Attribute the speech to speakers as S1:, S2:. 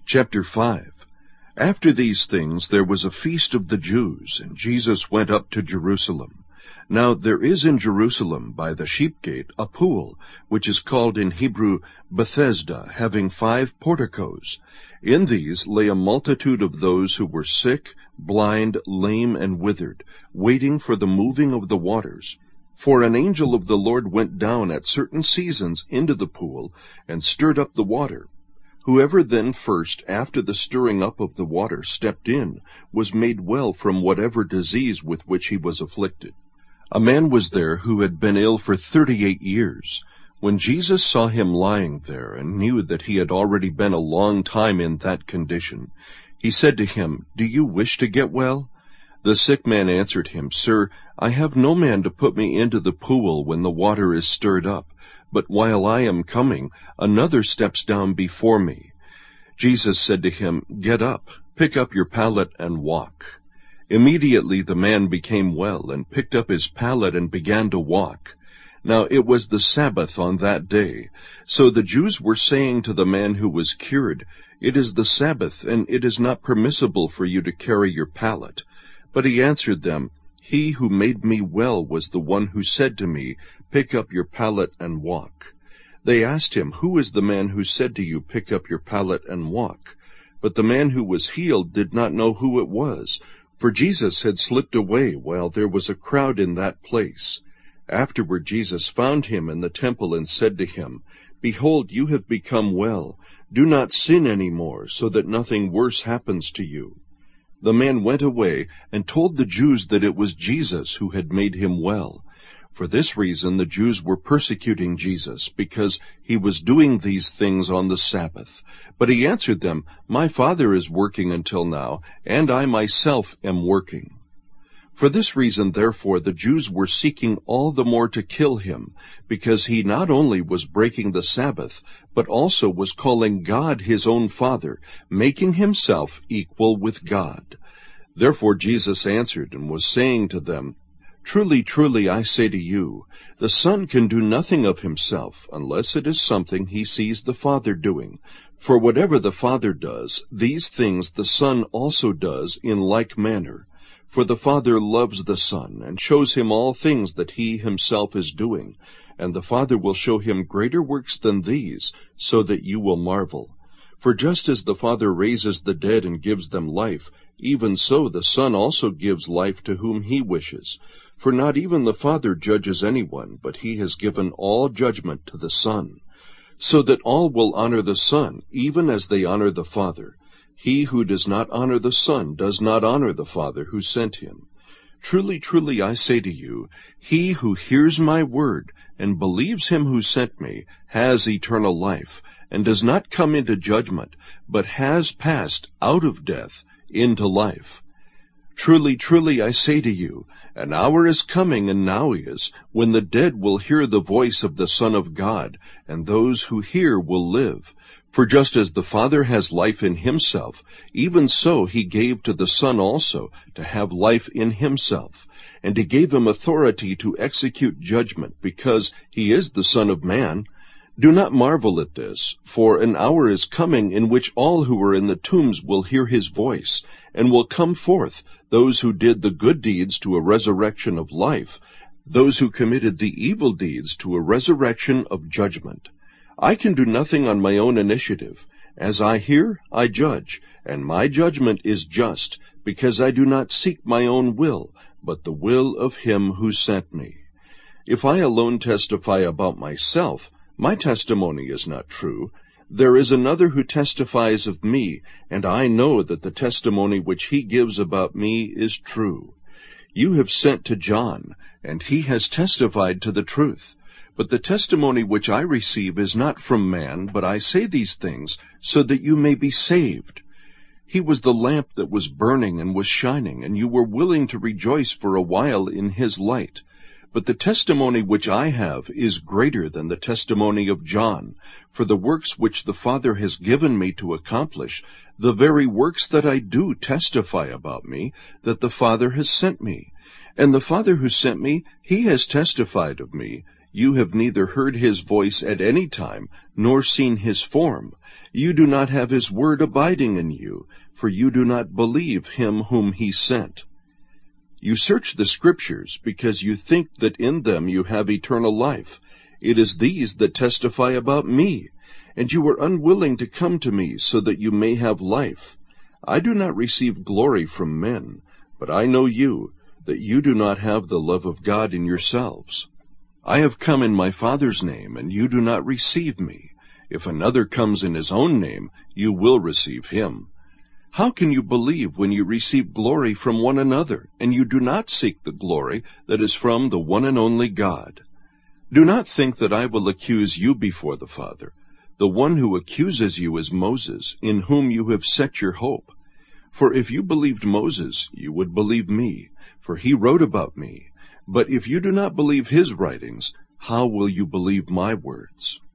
S1: Chapter 5. After these things there was a feast of the Jews, and Jesus went up to Jerusalem. Now there is in Jerusalem by the sheep gate a pool, which is called in Hebrew Bethesda, having 5 porticos. In these lay a multitude of those who were sick, blind, lame, and withered, waiting for the moving of the waters. For an angel of the Lord went down at certain seasons into the pool, and stirred up the water. Whoever then first, after the stirring up of the water, stepped in, was made well from whatever disease with which he was afflicted. A man was there who had been ill for 38 years. When Jesus saw him lying there, and knew that he had already been a long time in that condition, he said to him, "Do you wish to get well?" The sick man answered him, "Sir, I have no man to put me into the pool when the water is stirred up. But while I am coming, another steps down before me." Jesus said to him, "Get up, pick up your pallet, and walk." Immediately the man became well, and picked up his pallet and began to walk. Now it was the Sabbath on that day. So the Jews were saying to the man who was cured, "It is the Sabbath, and it is not permissible for you to carry your pallet." But he answered them, "He who made me well was the one who said to me, 'Pick up your pallet and walk.'" They asked him, "Who is the man who said to you, 'Pick up your pallet and walk'?" But the man who was healed did not know who it was, for Jesus had slipped away while there was a crowd in that place. Afterward Jesus found him in the temple and said to him, "Behold, you have become well. Do not sin any more, so that nothing worse happens to you." The man went away and told the Jews that it was Jesus who had made him well. For this reason the Jews were persecuting Jesus, because he was doing these things on the Sabbath. But he answered them, "My Father is working until now, and I myself am working." For this reason, therefore, the Jews were seeking all the more to kill him, because he not only was breaking the Sabbath, but also was calling God his own Father, making himself equal with God. Therefore Jesus answered and was saying to them, "Truly, truly, I say to you, the Son can do nothing of himself, unless it is something he sees the Father doing. For whatever the Father does, these things the Son also does in like manner. For the Father loves the Son, and shows him all things that he himself is doing. And the Father will show him greater works than these, so that you will marvel. For just as the Father raises the dead and gives them life, even so the Son also gives life to whom he wishes. For not even the Father judges anyone, but he has given all judgment to the Son, so that all will honor the Son, even as they honor the Father. He who does not honor the Son does not honor the Father who sent him. Truly, truly, I say to you, he who hears my word and believes him who sent me has eternal life, and does not come into judgment, but has passed out of death into life. Truly, truly, I say to you, an hour is coming, and now is, when the dead will hear the voice of the Son of God, and those who hear will live. For just as the Father has life in himself, even so he gave to the Son also to have life in himself. And he gave him authority to execute judgment, because he is the Son of Man. Do not marvel at this, for an hour is coming in which all who are in the tombs will hear his voice, and will come forth, those who did the good deeds to a resurrection of life, those who committed the evil deeds to a resurrection of judgment. I can do nothing on my own initiative. As I hear, I judge, and my judgment is just, because I do not seek my own will, but the will of him who sent me. If I alone testify about myself, my testimony is not true. There is another who testifies of me, and I know that the testimony which he gives about me is true. You have sent to John, and he has testified to the truth. But the testimony which I receive is not from man, but I say these things so that you may be saved. He was the lamp that was burning and was shining, and you were willing to rejoice for a while in his light. But the testimony which I have is greater than the testimony of John, for the works which the Father has given me to accomplish, the very works that I do testify about me, that the Father has sent me. And the Father who sent me, he has testified of me. You have neither heard his voice at any time, nor seen his form. You do not have his word abiding in you, for you do not believe him whom he sent. You search the Scriptures, because you think that in them you have eternal life. It is these that testify about me, and you were unwilling to come to me so that you may have life. I do not receive glory from men, but I know you, that you do not have the love of God in yourselves. I have come in my Father's name, and you do not receive me. If another comes in his own name, you will receive him. How can you believe when you receive glory from one another, and you do not seek the glory that is from the one and only God? Do not think that I will accuse you before the Father. The one who accuses you is Moses, in whom you have set your hope. For if you believed Moses, you would believe me, for he wrote about me. But if you do not believe his writings, how will you believe my words?